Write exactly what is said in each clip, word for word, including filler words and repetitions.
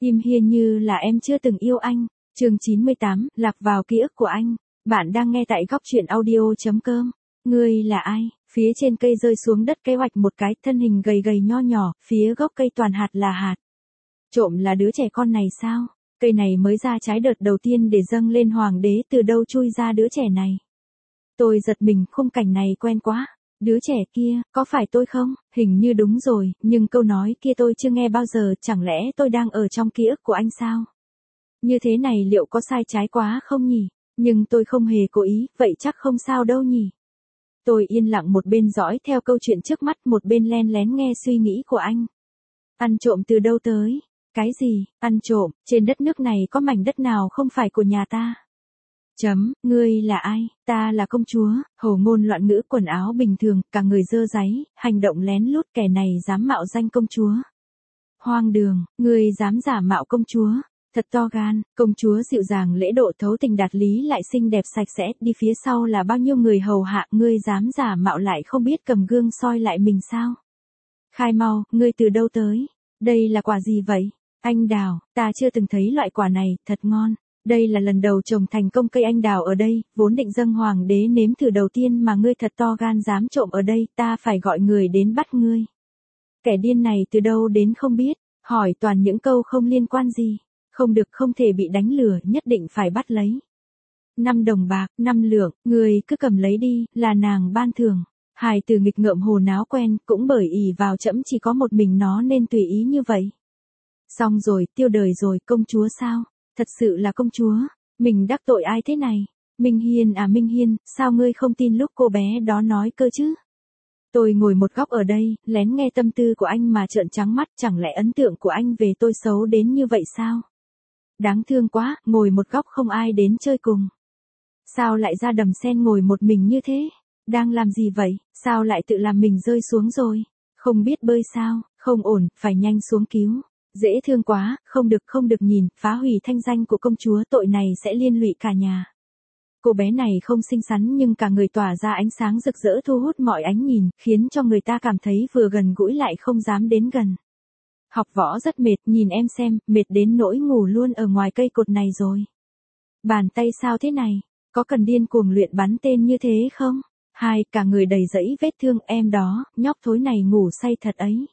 Im hiên như là em chưa từng yêu anh. Chương chín mươi tám, lạc vào ký ức của anh. Bạn đang nghe tại góc truyện audio chấm com. Ngươi là ai? Phía trên cây rơi xuống đất cây hoạch một cái, thân hình gầy gầy nho nhỏ, phía gốc cây toàn hạt là hạt. Trộm là đứa trẻ con này sao? Cây này mới ra trái đợt đầu tiên để dâng lên hoàng đế, từ đâu chui ra đứa trẻ này? Tôi giật mình, khung cảnh này quen quá. Đứa trẻ kia, có phải tôi không? Hình như đúng rồi, nhưng câu nói kia tôi chưa nghe bao giờ, chẳng lẽ tôi đang ở trong ký ức của anh sao? Như thế này liệu có sai trái quá không nhỉ? Nhưng tôi không hề cố ý, vậy chắc không sao đâu nhỉ? Tôi yên lặng một bên dõi theo câu chuyện trước mắt, một bên len lén nghe suy nghĩ của anh. Ăn trộm từ đâu tới? Cái gì? Ăn trộm? Trên đất nước này có mảnh đất nào không phải của nhà ta? Chấm, ngươi là ai? Ta là công chúa. Hầu ngôn loạn ngữ, quần áo bình thường, cả người dơ dáy, hành động lén lút, kẻ này dám mạo danh công chúa. Hoang đường, ngươi dám giả mạo công chúa. Thật to gan. Công chúa dịu dàng lễ độ, thấu tình đạt lý, lại xinh đẹp sạch sẽ, đi phía sau là bao nhiêu người hầu hạ, ngươi dám giả mạo lại không biết cầm gương soi lại mình sao? Khai mau, ngươi từ đâu tới? Đây là quả gì vậy? Anh đào, ta chưa từng thấy loại quả này, thật ngon. Đây là lần đầu trồng thành công cây anh đào ở đây, vốn định dâng hoàng đế nếm thử đầu tiên mà ngươi thật to gan dám trộm ở đây, ta phải gọi người đến bắt ngươi. Kẻ điên này từ đâu đến không biết, hỏi toàn những câu không liên quan gì. Không được, không thể bị đánh lừa, nhất định phải bắt lấy. Năm đồng bạc, năm lượng, người cứ cầm lấy đi, là nàng ban thưởng. Hài từ nghịch ngợm hồ náo quen, cũng bởi ỷ vào trẫm chỉ có một mình nó nên tùy ý như vậy. Xong rồi, tiêu đời rồi, công chúa sao? Thật sự là công chúa. Mình đắc tội ai thế này? Minh Hiên à Minh Hiên, sao ngươi không tin lúc cô bé đó nói cơ chứ? Tôi ngồi một góc ở đây, lén nghe tâm tư của anh mà trợn trắng mắt, chẳng lẽ ấn tượng của anh về tôi xấu đến như vậy sao? Đáng thương quá, ngồi một góc không ai đến chơi cùng. Sao lại ra đầm sen ngồi một mình như thế? Đang làm gì vậy? Sao lại tự làm mình rơi xuống rồi? Không biết bơi sao? Không ổn, phải nhanh xuống cứu. Dễ thương quá, không được không được nhìn, phá hủy thanh danh của công chúa, tội này sẽ liên lụy cả nhà. Cô bé này không xinh xắn nhưng cả người tỏa ra ánh sáng rực rỡ thu hút mọi ánh nhìn, khiến cho người ta cảm thấy vừa gần gũi lại không dám đến gần. Học võ rất mệt, nhìn em xem, mệt đến nỗi ngủ luôn ở ngoài cây cột này rồi. Bàn tay sao thế này? Có cần điên cuồng luyện bắn tên như thế không? Hai, cả người đầy rẫy vết thương, em đó, nhóc thối này ngủ say thật ấy.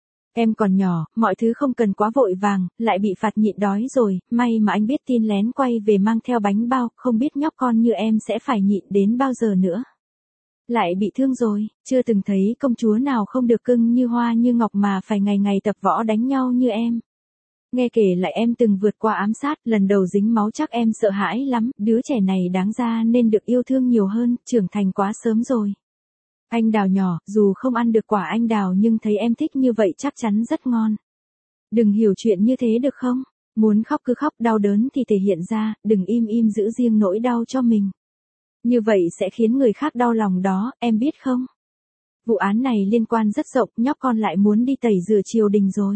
Em còn nhỏ, mọi thứ không cần quá vội vàng, lại bị phạt nhịn đói rồi, may mà anh biết tin lén quay về mang theo bánh bao, không biết nhóc con như em sẽ phải nhịn đến bao giờ nữa. Lại bị thương rồi, chưa từng thấy công chúa nào không được cưng như hoa như ngọc mà phải ngày ngày tập võ đánh nhau như em. Nghe kể lại em từng vượt qua ám sát, lần đầu dính máu chắc em sợ hãi lắm, đứa trẻ này đáng ra nên được yêu thương nhiều hơn, trưởng thành quá sớm rồi. Anh đào nhỏ, dù không ăn được quả anh đào nhưng thấy em thích như vậy chắc chắn rất ngon. Đừng hiểu chuyện như thế được không? Muốn khóc cứ khóc, đau đớn thì thể hiện ra, đừng im im giữ riêng nỗi đau cho mình. Như vậy sẽ khiến người khác đau lòng đó, em biết không? Vụ án này liên quan rất rộng, nhóc con lại muốn đi tẩy rửa triều đình rồi.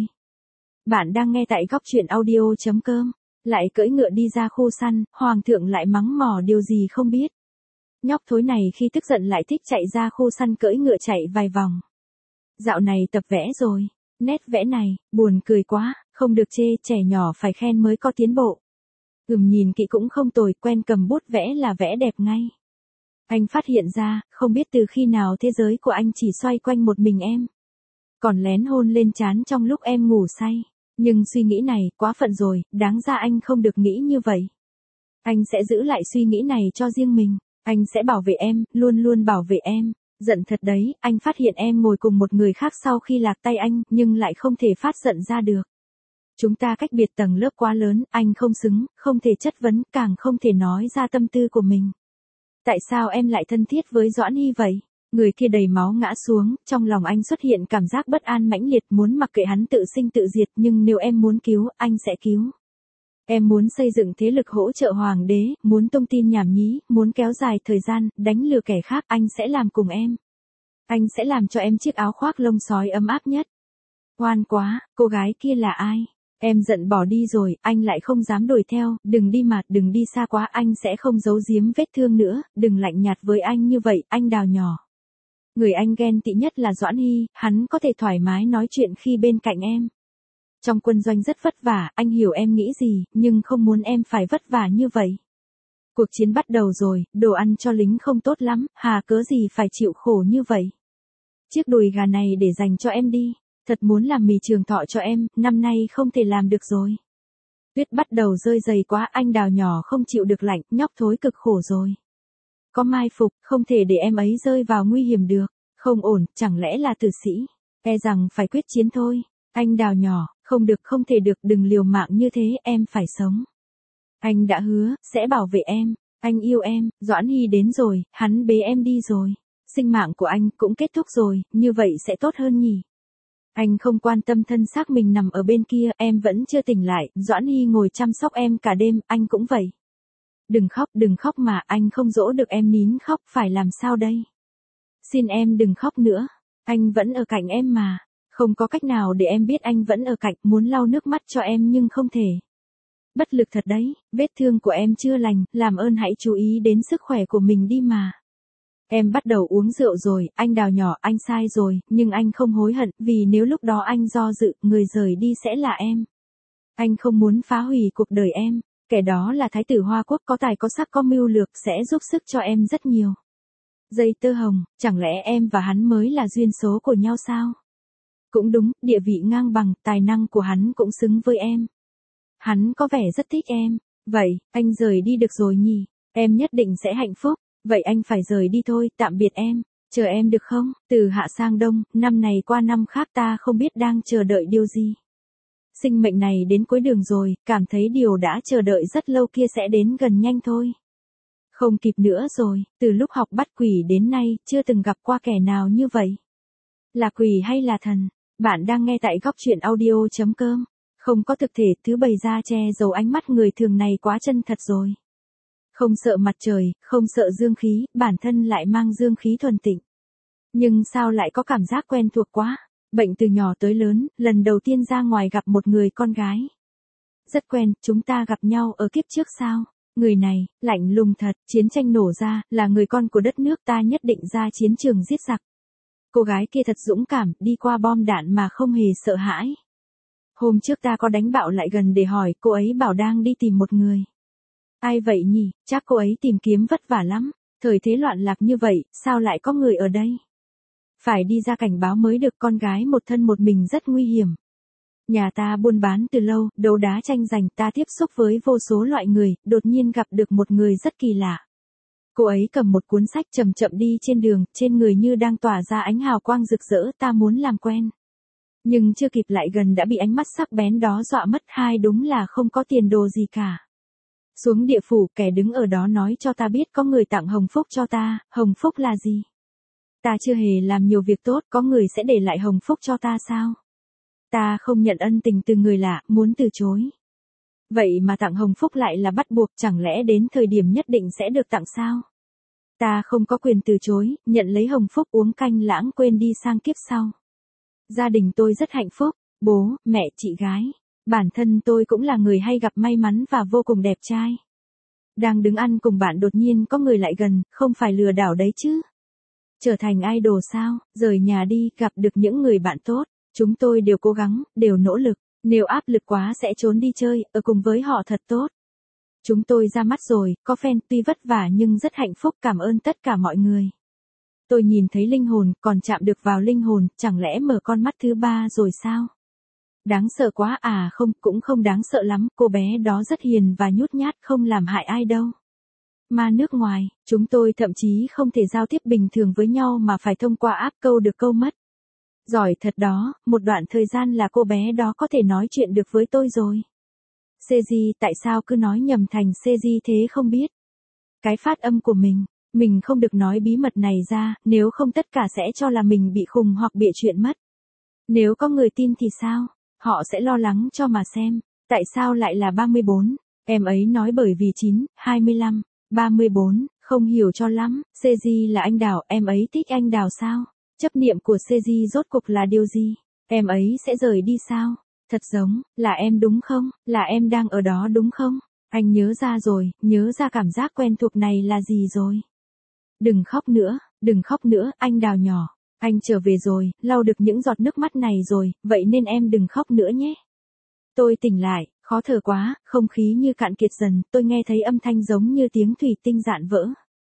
Bạn đang nghe tại góc truyện audio chấm com. Lại cưỡi ngựa đi ra khu săn, hoàng thượng lại mắng mỏ điều gì không biết. Nhóc thối này khi tức giận lại thích chạy ra khu săn cưỡi ngựa chạy vài vòng. Dạo này tập vẽ rồi. Nét vẽ này, buồn cười quá, không được chê, trẻ nhỏ phải khen mới có tiến bộ. Ừm nhìn kỹ cũng không tồi, quen cầm bút vẽ là vẽ đẹp ngay. Anh phát hiện ra, không biết từ khi nào thế giới của anh chỉ xoay quanh một mình em. Còn lén hôn lên trán trong lúc em ngủ say. Nhưng suy nghĩ này, quá phận rồi, đáng ra anh không được nghĩ như vậy. Anh sẽ giữ lại suy nghĩ này cho riêng mình. Anh sẽ bảo vệ em, luôn luôn bảo vệ em. Giận thật đấy, anh phát hiện em ngồi cùng một người khác sau khi lạc tay anh, nhưng lại không thể phát giận ra được. Chúng ta cách biệt tầng lớp quá lớn, anh không xứng, không thể chất vấn, càng không thể nói ra tâm tư của mình. Tại sao em lại thân thiết với Doãn Hy vậy? Người kia đầy máu ngã xuống, trong lòng anh xuất hiện cảm giác bất an mãnh liệt, muốn mặc kệ hắn tự sinh tự diệt, nhưng nếu em muốn cứu, anh sẽ cứu. Em muốn xây dựng thế lực hỗ trợ hoàng đế, muốn tung tin nhảm nhí, muốn kéo dài thời gian, đánh lừa kẻ khác, anh sẽ làm cùng em. Anh sẽ làm cho em chiếc áo khoác lông sói ấm áp nhất. Ngoan quá, cô gái kia là ai? Em giận bỏ đi rồi, anh lại không dám đuổi theo, đừng đi mà, đừng đi xa quá, anh sẽ không giấu giếm vết thương nữa, đừng lạnh nhạt với anh như vậy, anh đào nhỏ. Người anh ghen tị nhất là Doãn Hy, hắn có thể thoải mái nói chuyện khi bên cạnh em. Trong quân doanh rất vất vả, anh hiểu em nghĩ gì, nhưng không muốn em phải vất vả như vậy. Cuộc chiến bắt đầu rồi, đồ ăn cho lính không tốt lắm, hà cớ gì phải chịu khổ như vậy. Chiếc đùi gà này để dành cho em đi, thật muốn làm mì trường thọ cho em, năm nay không thể làm được rồi. Tuyết bắt đầu rơi dày quá, anh Đào nhỏ không chịu được lạnh, nhóc thối cực khổ rồi. Có mai phục, không thể để em ấy rơi vào nguy hiểm được, không ổn, chẳng lẽ là tử sĩ, e rằng phải quyết chiến thôi. Anh Đào nhỏ, không được không thể được, đừng liều mạng như thế, em phải sống. Anh đã hứa, sẽ bảo vệ em, anh yêu em, Doãn Hy đến rồi, hắn bế em đi rồi. Sinh mạng của anh cũng kết thúc rồi, như vậy sẽ tốt hơn nhỉ. Anh không quan tâm thân xác mình nằm ở bên kia, em vẫn chưa tỉnh lại, Doãn Hy ngồi chăm sóc em cả đêm, anh cũng vậy. Đừng khóc, đừng khóc mà, anh không dỗ được em nín khóc, phải làm sao đây? Xin em đừng khóc nữa, anh vẫn ở cạnh em mà. Không có cách nào để em biết anh vẫn ở cạnh, muốn lau nước mắt cho em nhưng không thể. Bất lực thật đấy, vết thương của em chưa lành, làm ơn hãy chú ý đến sức khỏe của mình đi mà. Em bắt đầu uống rượu rồi, anh Đào nhỏ, anh sai rồi, nhưng anh không hối hận, vì nếu lúc đó anh do dự, người rời đi sẽ là em. Anh không muốn phá hủy cuộc đời em, kẻ đó là thái tử Hoa Quốc có tài có sắc có mưu lược sẽ giúp sức cho em rất nhiều. Dây tơ hồng, chẳng lẽ em và hắn mới là duyên số của nhau sao? Cũng đúng, địa vị ngang bằng, tài năng của hắn cũng xứng với em. Hắn có vẻ rất thích em, vậy, anh rời đi được rồi nhỉ, em nhất định sẽ hạnh phúc. Vậy anh phải rời đi thôi, tạm biệt em, chờ em được không? Từ hạ sang đông, năm này qua năm khác ta không biết đang chờ đợi điều gì. Sinh mệnh này đến cuối đường rồi, cảm thấy điều đã chờ đợi rất lâu kia sẽ đến gần nhanh thôi. Không kịp nữa rồi, từ lúc học bắt quỷ đến nay, chưa từng gặp qua kẻ nào như vậy. Là quỷ hay là thần? Bạn đang nghe tại góc truyện audio chấm com. Không có thực thể, thứ bày ra che giấu ánh mắt người thường này quá chân thật rồi. Không sợ mặt trời, không sợ dương khí, bản thân lại mang dương khí thuần tịnh. Nhưng sao lại có cảm giác quen thuộc quá? Bệnh từ nhỏ tới lớn, lần đầu tiên ra ngoài gặp một người con gái. Rất quen, chúng ta gặp nhau ở kiếp trước sao? Người này, lạnh lùng thật, chiến tranh nổ ra, là người con của đất nước ta nhất định ra chiến trường giết giặc. Cô gái kia thật dũng cảm, đi qua bom đạn mà không hề sợ hãi. Hôm trước ta có đánh bạo lại gần để hỏi, cô ấy bảo đang đi tìm một người. Ai vậy nhỉ, chắc cô ấy tìm kiếm vất vả lắm, thời thế loạn lạc như vậy, sao lại có người ở đây? Phải đi ra cảnh báo mới được, con gái một thân một mình rất nguy hiểm. Nhà ta buôn bán từ lâu, đấu đá tranh giành, ta tiếp xúc với vô số loại người, đột nhiên gặp được một người rất kỳ lạ. Cô ấy cầm một cuốn sách chậm chậm đi trên đường, trên người như đang tỏa ra ánh hào quang rực rỡ, ta muốn làm quen. Nhưng chưa kịp lại gần đã bị ánh mắt sắc bén đó dọa mất, hai đúng là không có tiền đồ gì cả. Xuống địa phủ, kẻ đứng ở đó nói cho ta biết có người tặng hồng phúc cho ta, hồng phúc là gì? Ta chưa hề làm nhiều việc tốt, có người sẽ để lại hồng phúc cho ta sao? Ta không nhận ân tình từ người lạ, muốn từ chối. Vậy mà tặng hồng phúc lại là bắt buộc, chẳng lẽ đến thời điểm nhất định sẽ được tặng sao? Ta không có quyền từ chối, nhận lấy hồng phúc uống canh lãng quên đi sang kiếp sau. Gia đình tôi rất hạnh phúc, bố, mẹ, chị gái. Bản thân tôi cũng là người hay gặp may mắn và vô cùng đẹp trai. Đang đứng ăn cùng bạn đột nhiên có người lại gần, không phải lừa đảo đấy chứ. Trở thành idol sao, rời nhà đi, gặp được những người bạn tốt. Chúng tôi đều cố gắng, đều nỗ lực. Nếu áp lực quá sẽ trốn đi chơi, ở cùng với họ thật tốt. Chúng tôi ra mắt rồi, có fan, tuy vất vả nhưng rất hạnh phúc, cảm ơn tất cả mọi người. Tôi nhìn thấy linh hồn, còn chạm được vào linh hồn, chẳng lẽ mở con mắt thứ ba rồi sao? Đáng sợ quá à, không, cũng không đáng sợ lắm, cô bé đó rất hiền và nhút nhát, không làm hại ai đâu. Mà nước ngoài, chúng tôi thậm chí không thể giao tiếp bình thường với nhau mà phải thông qua app câu được câu mất. Giỏi thật đó, một đoạn thời gian là cô bé đó có thể nói chuyện được với tôi rồi. Seji, tại sao cứ nói nhầm thành Seji thế không biết? Cái phát âm của mình, mình không được nói bí mật này ra, nếu không tất cả sẽ cho là mình bị khùng hoặc bịa chuyện mất. Nếu có người tin thì sao? Họ sẽ lo lắng cho mà xem, tại sao lại là ba mươi bốn? Em ấy nói bởi vì chín, hai mươi lăm, ba mươi bốn, không hiểu cho lắm. Seji là anh Đào, em ấy thích anh Đào sao? Chấp niệm của Seji rốt cuộc là điều gì? Em ấy sẽ rời đi sao? Thật giống, là em đúng không? Là em đang ở đó đúng không? Anh nhớ ra rồi, nhớ ra cảm giác quen thuộc này là gì rồi? Đừng khóc nữa, đừng khóc nữa, anh Đào nhỏ. Anh trở về rồi, lau được những giọt nước mắt này rồi, vậy nên em đừng khóc nữa nhé. Tôi tỉnh lại, khó thở quá, không khí như cạn kiệt dần, tôi nghe thấy âm thanh giống như tiếng thủy tinh dạn vỡ.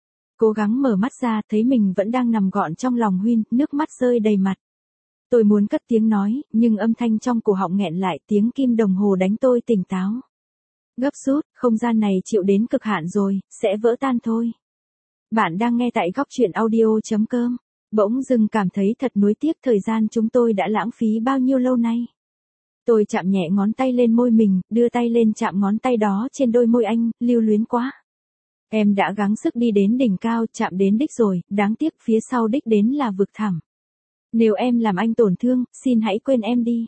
Cố gắng mở mắt ra, thấy mình vẫn đang nằm gọn trong lòng Huyên, nước mắt rơi đầy mặt. Tôi muốn cất tiếng nói, nhưng âm thanh trong cổ họng nghẹn lại, tiếng kim đồng hồ đánh tôi tỉnh táo. Gấp rút, không gian này chịu đến cực hạn rồi, sẽ vỡ tan thôi. Bạn đang nghe tại góc truyện audio.com. Bỗng dưng cảm thấy thật nuối tiếc thời gian chúng tôi đã lãng phí bao nhiêu lâu nay. Tôi chạm nhẹ ngón tay lên môi mình, đưa tay lên chạm ngón tay đó trên đôi môi anh, lưu luyến quá. Em đã gắng sức đi đến đỉnh cao, chạm đến đích rồi, đáng tiếc phía sau đích đến là vực thẳm. Nếu em làm anh tổn thương, xin hãy quên em đi.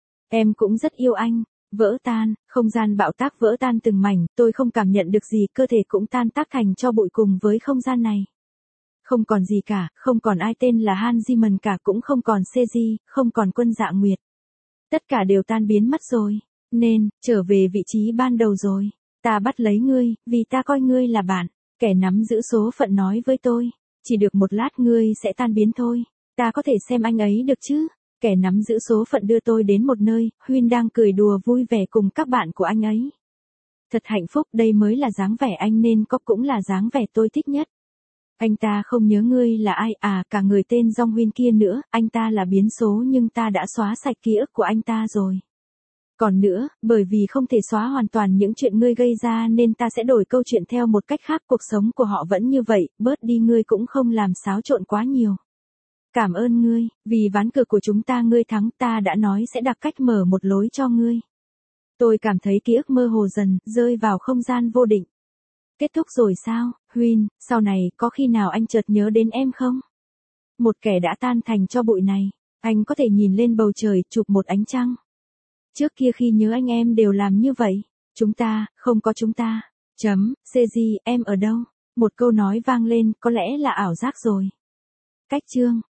Em cũng rất yêu anh. Vỡ tan, không gian bạo tác vỡ tan từng mảnh, tôi không cảm nhận được gì, cơ thể cũng tan tác thành tro bụi cùng với không gian này. Không còn gì cả, không còn ai tên là Han Jimin cả, cũng không còn Seji, không còn Quân Dạ Nguyệt. Tất cả đều tan biến mất rồi, nên, trở về vị trí ban đầu rồi. Ta bắt lấy ngươi, vì ta coi ngươi là bạn. Kẻ nắm giữ số phận nói với tôi, chỉ được một lát ngươi sẽ tan biến thôi. Ta có thể xem anh ấy được chứ? Kẻ nắm giữ số phận đưa tôi đến một nơi, Huyên đang cười đùa vui vẻ cùng các bạn của anh ấy. Thật hạnh phúc, đây mới là dáng vẻ anh nên có, cũng là dáng vẻ tôi thích nhất. Anh ta không nhớ ngươi là ai à, cả người tên Jong Huyên kia nữa, anh ta là biến số nhưng ta đã xóa sạch ký ức của anh ta rồi. Còn nữa, bởi vì không thể xóa hoàn toàn những chuyện ngươi gây ra nên ta sẽ đổi câu chuyện theo một cách khác, cuộc sống của họ vẫn như vậy, bớt đi ngươi cũng không làm xáo trộn quá nhiều. Cảm ơn ngươi, vì ván cược của chúng ta ngươi thắng, ta đã nói sẽ đặt cách mở một lối cho ngươi. Tôi cảm thấy ký ức mơ hồ dần, rơi vào không gian vô định. Kết thúc rồi sao, Huyên, sau này có khi nào anh chợt nhớ đến em không? Một kẻ đã tan thành tro bụi này, anh có thể nhìn lên bầu trời, chụp một ánh trăng. Trước kia khi nhớ anh em đều làm như vậy. Chúng ta, không có chúng ta. Chấm, Seji, em ở đâu? Một câu nói vang lên, có lẽ là ảo giác rồi. Cách chương.